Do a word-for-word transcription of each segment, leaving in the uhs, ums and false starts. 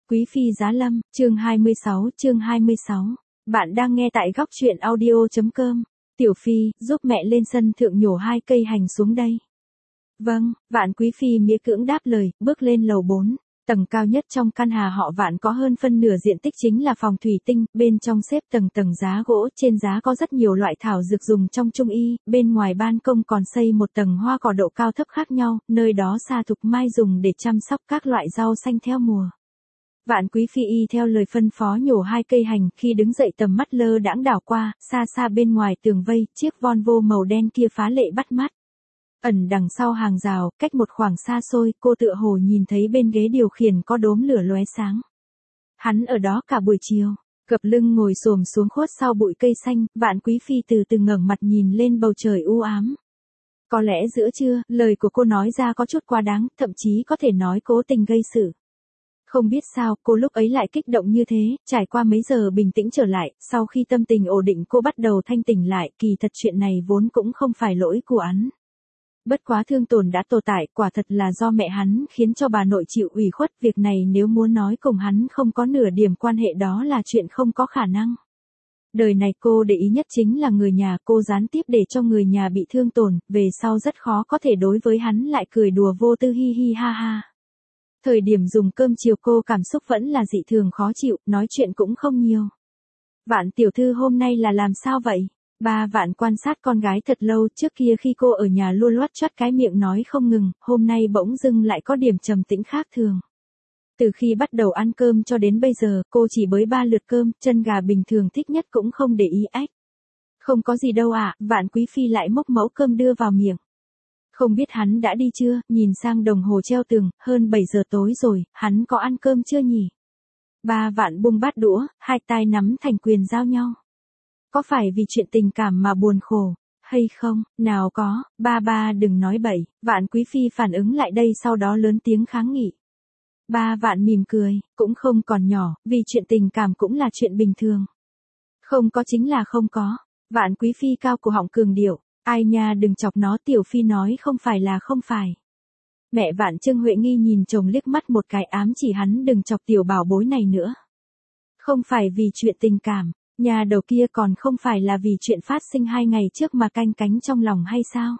Quý phi giá lâm, chương hai mươi sáu, chương hai mươi sáu. Bạn đang nghe tại góc truyện audio.com. Tiểu phi, giúp mẹ lên sân thượng nhổ hai cây hành xuống đây. Vâng, Vạn quý phi mía cưỡng đáp lời, bước lên lầu bốn. Tầng cao nhất trong căn nhà họ Vạn có hơn phân nửa diện tích chính là phòng thủy tinh, bên trong xếp tầng tầng giá gỗ, trên giá có rất nhiều loại thảo dược dùng trong trung y, bên ngoài ban công còn xây một tầng hoa cỏ độ cao thấp khác nhau, nơi đó Sa Thục Mai dùng để chăm sóc các loại rau xanh theo mùa. Vạn quý phi y theo lời phân phó nhổ hai cây hành, khi đứng dậy tầm mắt lơ đãng đảo qua, xa xa bên ngoài tường vây, chiếc Volvo màu đen kia phá lệ bắt mắt. Ẩn đằng sau hàng rào, cách một khoảng xa xôi, cô tựa hồ nhìn thấy bên ghế điều khiển có đốm lửa lóe sáng. Hắn ở đó cả buổi chiều, gập lưng ngồi xổm xuống khuất sau bụi cây xanh, Vạn quý phi từ từ ngẩng mặt nhìn lên bầu trời u ám. Có lẽ giữa trưa, lời của cô nói ra có chút quá đáng, thậm chí có thể nói cố tình gây sự. Không biết sao, cô lúc ấy lại kích động như thế, trải qua mấy giờ bình tĩnh trở lại, sau khi tâm tình ổn định cô bắt đầu thanh tỉnh lại, kỳ thật chuyện này vốn cũng không phải lỗi của hắn. Bất quá thương tổn đã tồn tại, quả thật là do mẹ hắn khiến cho bà nội chịu ủy khuất, việc này nếu muốn nói cùng hắn không có nửa điểm quan hệ đó là chuyện không có khả năng. Đời này cô để ý nhất chính là người nhà, cô gián tiếp để cho người nhà bị thương tổn, về sau rất khó có thể đối với hắn lại cười đùa vô tư hi hi ha ha. Thời điểm dùng cơm chiều cô cảm xúc vẫn là dị thường khó chịu, nói chuyện cũng không nhiều. Vạn tiểu thư hôm nay là làm sao vậy? Ba Vạn quan sát con gái thật lâu, trước kia khi cô ở nhà luôn loắt choắt cái miệng nói không ngừng, hôm nay bỗng dưng lại có điểm trầm tĩnh khác thường. Từ khi bắt đầu ăn cơm cho đến bây giờ, cô chỉ bới ba lượt cơm, chân gà bình thường thích nhất cũng không để ý ách. Không có gì đâu ạ, à, Vạn quý phi lại múc mẫu cơm đưa vào miệng. Không biết hắn đã đi chưa, nhìn sang đồng hồ treo tường, hơn bảy giờ tối rồi, hắn có ăn cơm chưa nhỉ? Ba Vạn buông bát đũa, hai tay nắm thành quyền giao nhau. Có phải vì chuyện tình cảm mà buồn khổ, hay không? Nào có, ba ba đừng nói bậy. Vạn quý phi phản ứng lại đây sau đó lớn tiếng kháng nghị. Ba Vạn mỉm cười, cũng không còn nhỏ, vì chuyện tình cảm cũng là chuyện bình thường. Không có chính là không có. Vạn quý phi cao cổ họng cường điệu. Ai nha đừng chọc nó, tiểu phi nói không phải là không phải. Mẹ Vạn Trương Huệ Nghi nhìn chồng liếc mắt một cái, ám chỉ hắn đừng chọc tiểu bảo bối này nữa. Không phải vì chuyện tình cảm, nhà đầu kia còn không phải là vì chuyện phát sinh hai ngày trước mà canh cánh trong lòng hay sao?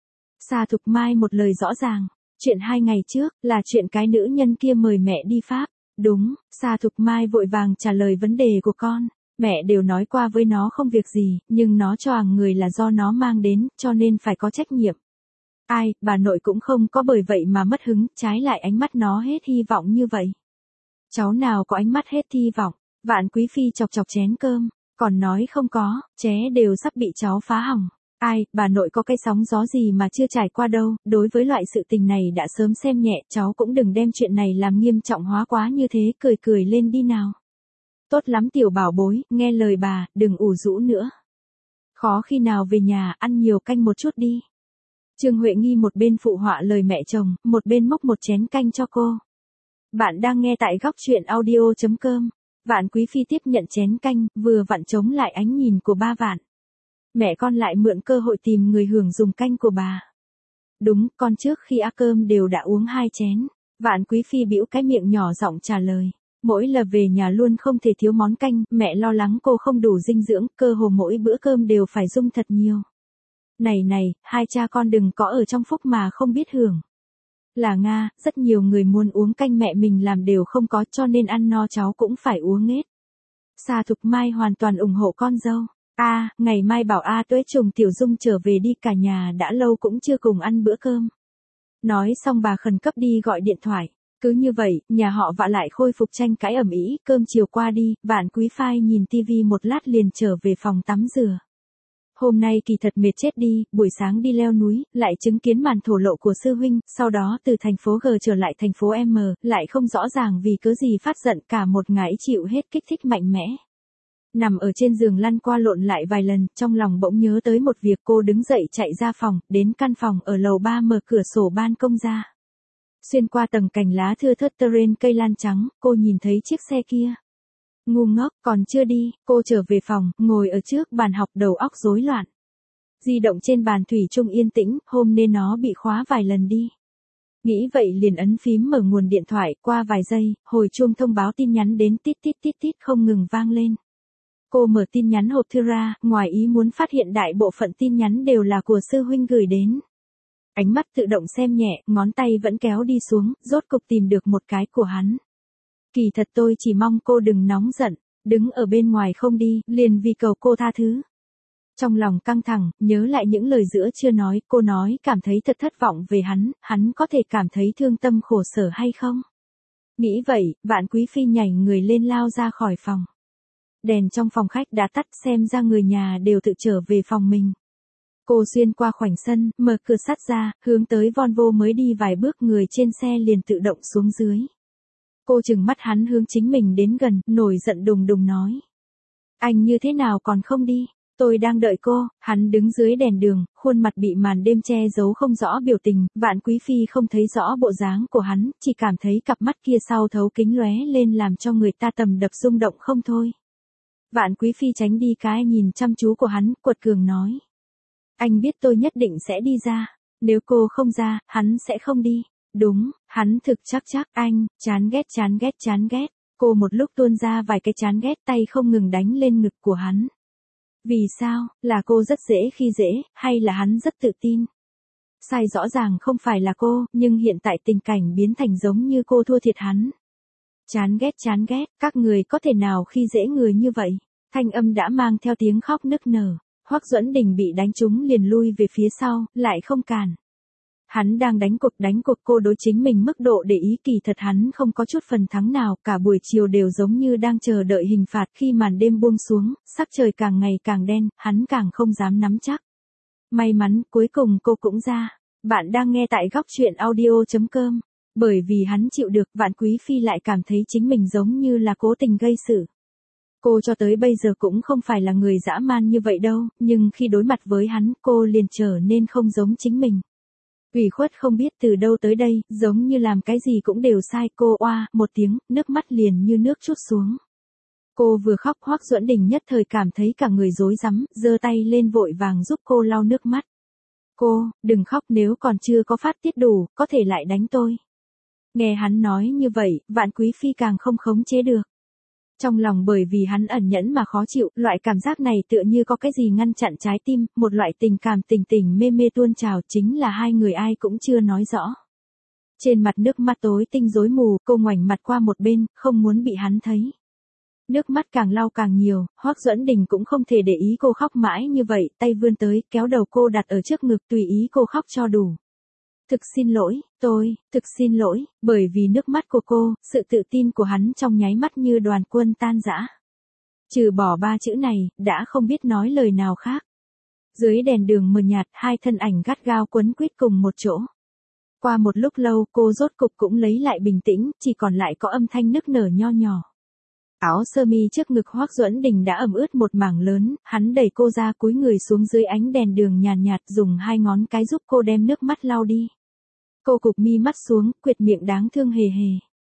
Sa Thục Mai một lời rõ ràng, chuyện hai ngày trước là chuyện cái nữ nhân kia mời mẹ đi Pháp. Đúng, Sa Thục Mai vội vàng trả lời vấn đề của con. Mẹ đều nói qua với nó không việc gì, nhưng nó cho hàng người là do nó mang đến, cho nên phải có trách nhiệm. Ai, bà nội cũng không có bởi vậy mà mất hứng, trái lại ánh mắt nó hết hy vọng như vậy. Cháu nào có ánh mắt hết hy vọng? Vạn quý phi chọc chọc chén cơm, còn nói không có, ché đều sắp bị cháu phá hỏng. Ai, bà nội có cái sóng gió gì mà chưa trải qua đâu, đối với loại sự tình này đã sớm xem nhẹ, cháu cũng đừng đem chuyện này làm nghiêm trọng hóa quá như thế, cười cười lên đi nào. Tốt lắm tiểu bảo bối, nghe lời bà, đừng ủ rũ nữa. Khó khi nào về nhà, ăn nhiều canh một chút đi. Trương Huệ Nghi một bên phụ họa lời mẹ chồng, một bên múc một chén canh cho cô. Bạn đang nghe tại góc truyện audio.com. Vạn quý phi tiếp nhận chén canh, vừa vặn chống lại ánh nhìn của ba Vạn. Mẹ con lại mượn cơ hội tìm người hưởng dùng canh của bà. Đúng, con trước khi ăn cơm đều đã uống hai chén. Vạn quý phi bĩu cái miệng nhỏ giọng trả lời. Mỗi lần về nhà luôn không thể thiếu món canh, mẹ lo lắng cô không đủ dinh dưỡng, cơ hồ mỗi bữa cơm đều phải dung thật nhiều. Này này, hai cha con đừng có ở trong phúc mà không biết hưởng. Là Nga, rất nhiều người muốn uống canh mẹ mình làm đều không có, cho nên ăn no cháu cũng phải uống hết. Sa Thục Mai hoàn toàn ủng hộ con dâu. A, à, ngày mai bảo A Tuế Trùng Tiểu Dung trở về đi, cả nhà đã lâu cũng chưa cùng ăn bữa cơm. Nói xong bà khẩn cấp đi gọi điện thoại. Cứ như vậy, nhà họ Vạn lại khôi phục tranh cãi ầm ĩ, cơm chiều qua đi, Vạn quý phi nhìn tivi một lát liền trở về phòng tắm rửa. Hôm nay kỳ thật mệt chết đi, buổi sáng đi leo núi, lại chứng kiến màn thổ lộ của sư huynh, sau đó từ thành phố G trở lại thành phố M, lại không rõ ràng vì cớ gì phát giận, cả một ngày chịu hết kích thích mạnh mẽ. Nằm ở trên giường lăn qua lộn lại vài lần, trong lòng bỗng nhớ tới một việc, cô đứng dậy chạy ra phòng, đến căn phòng ở lầu ba mở cửa sổ ban công ra. Xuyên qua tầng cành lá thưa thớt terrain cây lan trắng, cô nhìn thấy chiếc xe kia. Ngu ngốc, còn chưa đi, cô trở về phòng, ngồi ở trước bàn học đầu óc rối loạn. Di động trên bàn thủy chung yên tĩnh, hôm nên nó bị khóa vài lần đi. Nghĩ vậy liền ấn phím mở nguồn điện thoại, qua vài giây, hồi chuông thông báo tin nhắn đến tít tít tít tít không ngừng vang lên. Cô mở tin nhắn hộp thư ra, ngoài ý muốn phát hiện đại bộ phận tin nhắn đều là của sư huynh gửi đến. Ánh mắt tự động xem nhẹ, ngón tay vẫn kéo đi xuống, rốt cục tìm được một cái của hắn. Kỳ thật tôi chỉ mong cô đừng nóng giận, đứng ở bên ngoài không đi, liền vì cầu cô tha thứ. Trong lòng căng thẳng, nhớ lại những lời giữa chưa nói, cô nói cảm thấy thật thất vọng về hắn, hắn có thể cảm thấy thương tâm khổ sở hay không? Nghĩ vậy, Vạn Quý Phi nhảy người lên lao ra khỏi phòng. Đèn trong phòng khách đã tắt, xem ra người nhà đều tự trở về phòng mình. Cô xuyên qua khoảnh sân, mở cửa sắt ra, hướng tới Volvo mới đi vài bước người trên xe liền tự động xuống dưới. Cô chừng mắt hắn hướng chính mình đến gần, nổi giận đùng đùng nói. Anh như thế nào còn không đi? Tôi đang đợi cô. Hắn đứng dưới đèn đường, khuôn mặt bị màn đêm che giấu không rõ biểu tình, Vạn Quý Phi không thấy rõ bộ dáng của hắn, chỉ cảm thấy cặp mắt kia sau thấu kính lóe lên làm cho người ta tầm đập rung động không thôi. Vạn Quý Phi tránh đi cái nhìn chăm chú của hắn, quật cường nói. Anh biết tôi nhất định sẽ đi ra, nếu cô không ra, hắn sẽ không đi. Đúng, hắn thực chắc chắc, anh, chán ghét chán ghét chán ghét. Cô một lúc tuôn ra vài cái chán ghét, tay không ngừng đánh lên ngực của hắn. Vì sao, là cô rất dễ khi dễ, hay là hắn rất tự tin? Sai rõ ràng không phải là cô, nhưng hiện tại tình cảnh biến thành giống như cô thua thiệt hắn. Chán ghét chán ghét, các người có thể nào khi dễ người như vậy? Thanh âm đã mang theo tiếng khóc nức nở. Hoắc Duẫn Đình bị đánh trúng liền lui về phía sau, lại không cản. Hắn đang đánh cuộc đánh cuộc cô đối chính mình mức độ để ý kỳ thật hắn không có chút phần thắng nào, cả buổi chiều đều giống như đang chờ đợi hình phạt khi màn đêm buông xuống, sắc trời càng ngày càng đen, hắn càng không dám nắm chắc. May mắn, cuối cùng cô cũng ra. Bạn đang nghe tại góc truyện audio chấm com. Bởi vì hắn chịu được, Vạn Quý Phi lại cảm thấy chính mình giống như là cố tình gây sự. Cô cho tới bây giờ cũng không phải là người dã man như vậy đâu, nhưng khi đối mặt với hắn, cô liền trở nên không giống chính mình. Ủy khuất không biết từ đâu tới đây, giống như làm cái gì cũng đều sai, cô oa, một tiếng, nước mắt liền như nước trút xuống. Cô vừa khóc, Hoắc Duẫn Đình nhất thời cảm thấy cả người rối rắm, giơ tay lên vội vàng giúp cô lau nước mắt. Cô, đừng khóc, nếu còn chưa có phát tiết đủ, có thể lại đánh tôi. Nghe hắn nói như vậy, Vạn Quý Phi càng không khống chế được. Trong lòng bởi vì hắn ẩn nhẫn mà khó chịu, loại cảm giác này tựa như có cái gì ngăn chặn trái tim, một loại tình cảm tình tình mê mê tuôn trào, chính là hai người ai cũng chưa nói rõ. Trên mặt nước mắt tối tinh rối mù, cô ngoảnh mặt qua một bên, không muốn bị hắn thấy. Nước mắt càng lau càng nhiều, Hoắc Duẫn Đình cũng không thể để ý cô khóc mãi như vậy, tay vươn tới, kéo đầu cô đặt ở trước ngực tùy ý cô khóc cho đủ. Thực xin lỗi, tôi, thực xin lỗi, bởi vì nước mắt của cô, sự tự tin của hắn trong nháy mắt như đoàn quân tan rã. Trừ bỏ ba chữ này, đã không biết nói lời nào khác. Dưới đèn đường mờ nhạt, hai thân ảnh gắt gao quấn quýt cùng một chỗ. Qua một lúc lâu, cô rốt cục cũng lấy lại bình tĩnh, chỉ còn lại có âm thanh nức nở nho nhỏ. Áo sơ mi trước ngực Hoắc Duẫn Đình đã ẩm ướt một mảng lớn, hắn đẩy cô ra cúi người xuống dưới ánh đèn đường nhàn nhạt, nhạt dùng hai ngón cái giúp cô đem nước mắt lau đi. Cô cụp mi mắt xuống, quyệt miệng đáng thương hề hề.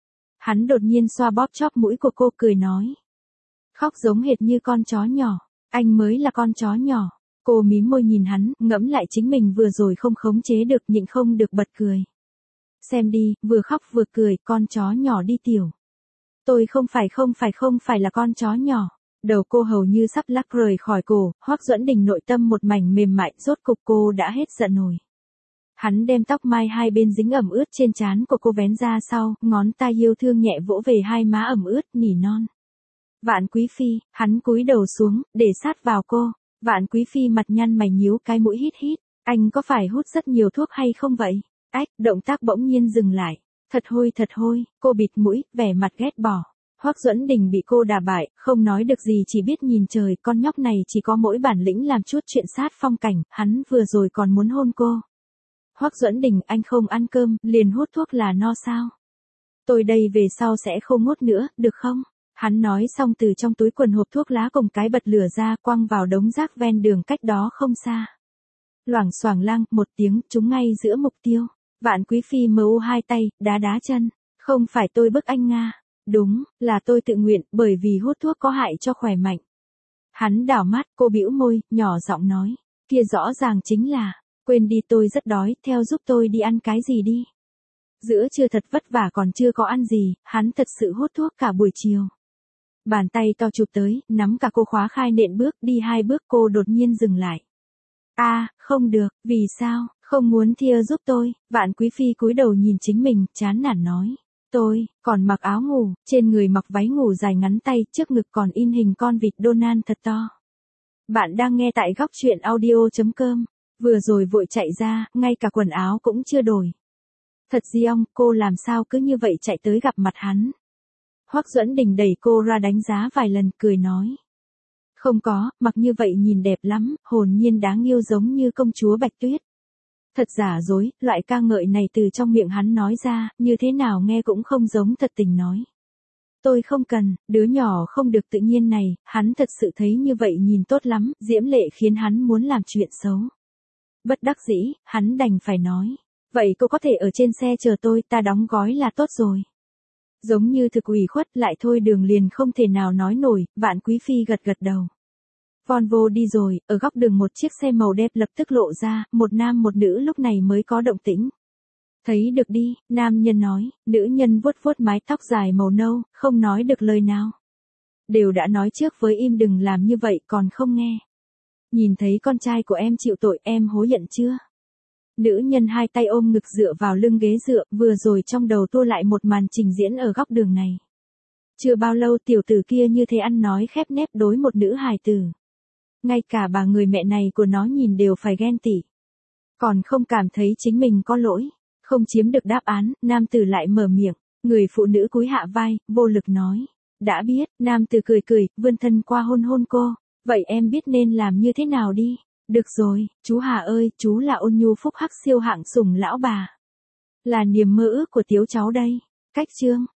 Hắn đột nhiên xoa bóp chóp mũi của cô cười nói. Khóc giống hệt như con chó nhỏ, anh mới là con chó nhỏ. Cô mím môi nhìn hắn, ngẫm lại chính mình vừa rồi không khống chế được, nhịn không được bật cười. Xem đi, vừa khóc vừa cười, con chó nhỏ đi tiểu. Tôi không phải không phải không phải là con chó nhỏ. Đầu cô hầu như sắp lắc rời khỏi cổ, Hoắc Duẫn Đình nội tâm một mảnh mềm mại, rốt cục cô đã hết giận rồi. Hắn đem tóc mai hai bên dính ẩm ướt trên trán của cô vén ra sau, ngón tay yêu thương nhẹ vỗ về hai má ẩm ướt, nỉ non. Vạn Quý Phi, hắn cúi đầu xuống, để sát vào cô. Vạn Quý Phi mặt nhăn mày nhíu cái mũi hít hít, anh có phải hút rất nhiều thuốc hay không vậy? Ách, động tác bỗng nhiên dừng lại. Thật hôi thật hôi, cô bịt mũi, vẻ mặt ghét bỏ. Hoắc Duẫn Đình bị cô đả bại, không nói được gì chỉ biết nhìn trời, con nhóc này chỉ có mỗi bản lĩnh làm chút chuyện sát phong cảnh, hắn vừa rồi còn muốn hôn cô. Hoắc Duẫn Đình, anh không ăn cơm, liền hút thuốc là no sao? Tôi đây về sau sẽ không hút nữa, được không? Hắn nói xong từ trong túi quần hộp thuốc lá cùng cái bật lửa ra, quăng vào đống rác ven đường cách đó không xa. Loảng xoảng lang, một tiếng, trúng ngay giữa mục tiêu. Vạn Quý Phi mờ u hai tay, đá đá chân. Không phải tôi bức anh Nga. Đúng, là tôi tự nguyện, bởi vì hút thuốc có hại cho khỏe mạnh. Hắn đảo mắt, cô bĩu môi, nhỏ giọng nói. Kia rõ ràng chính là, quên đi tôi rất đói, theo giúp tôi đi ăn cái gì đi. Giữa trưa thật vất vả còn chưa có ăn gì, hắn thật sự hút thuốc cả buổi chiều. Bàn tay to chụp tới, nắm cả cô khóa khai nện bước, đi hai bước cô đột nhiên dừng lại. A, à, không được, vì sao, không muốn Thia giúp tôi, Vạn Quý Phi cúi đầu nhìn chính mình, chán nản nói. Tôi, còn mặc áo ngủ, trên người mặc váy ngủ dài ngắn tay, trước ngực còn in hình con vịt Donald thật to. Bạn đang nghe tại góc truyện audio.com, vừa rồi vội chạy ra, ngay cả quần áo cũng chưa đổi. Thật Giong, cô làm sao cứ như vậy chạy tới gặp mặt hắn. Hoắc Duẫn Đình đẩy cô ra đánh giá vài lần, cười nói. Không có, mặc như vậy nhìn đẹp lắm, hồn nhiên đáng yêu giống như công chúa Bạch Tuyết. Thật giả dối, loại ca ngợi này từ trong miệng hắn nói ra, như thế nào nghe cũng không giống thật tình nói. Tôi không cần, đứa nhỏ không được tự nhiên này, hắn thật sự thấy như vậy nhìn tốt lắm, diễm lệ khiến hắn muốn làm chuyện xấu. Bất đắc dĩ, hắn đành phải nói. Vậy cô có thể ở trên xe chờ tôi, ta đóng gói là tốt rồi. Giống như thực ủy khuất lại thôi đường liền không thể nào nói nổi, Vạn Quý Phi gật gật đầu. Volvo đi rồi, ở góc đường một chiếc xe màu đẹp lập tức lộ ra, một nam một nữ lúc này mới có động tĩnh. Thấy được đi, nam nhân nói, nữ nhân vuốt vuốt mái tóc dài màu nâu, không nói được lời nào. Đều đã nói trước với im đừng làm như vậy còn không nghe. Nhìn thấy con trai của em chịu tội em hối hận chưa? Nữ nhân hai tay ôm ngực dựa vào lưng ghế dựa, vừa rồi trong đầu tua lại một màn trình diễn ở góc đường này. Chưa bao lâu tiểu tử kia như thế ăn nói khép nép đối một nữ hài tử. Ngay cả bà người mẹ này của nó nhìn đều phải ghen tị. Còn không cảm thấy chính mình có lỗi. Không chiếm được đáp án, nam tử lại mở miệng. Người phụ nữ cúi hạ vai, vô lực nói. Đã biết, nam tử cười cười, vươn thân qua hôn hôn cô. Vậy em biết nên làm như thế nào đi. Được rồi, chú Hà ơi, chú là ôn nhu phúc hắc siêu hạng sủng lão bà. Là niềm mơ ước của tiếu cháu đây. Cách chương.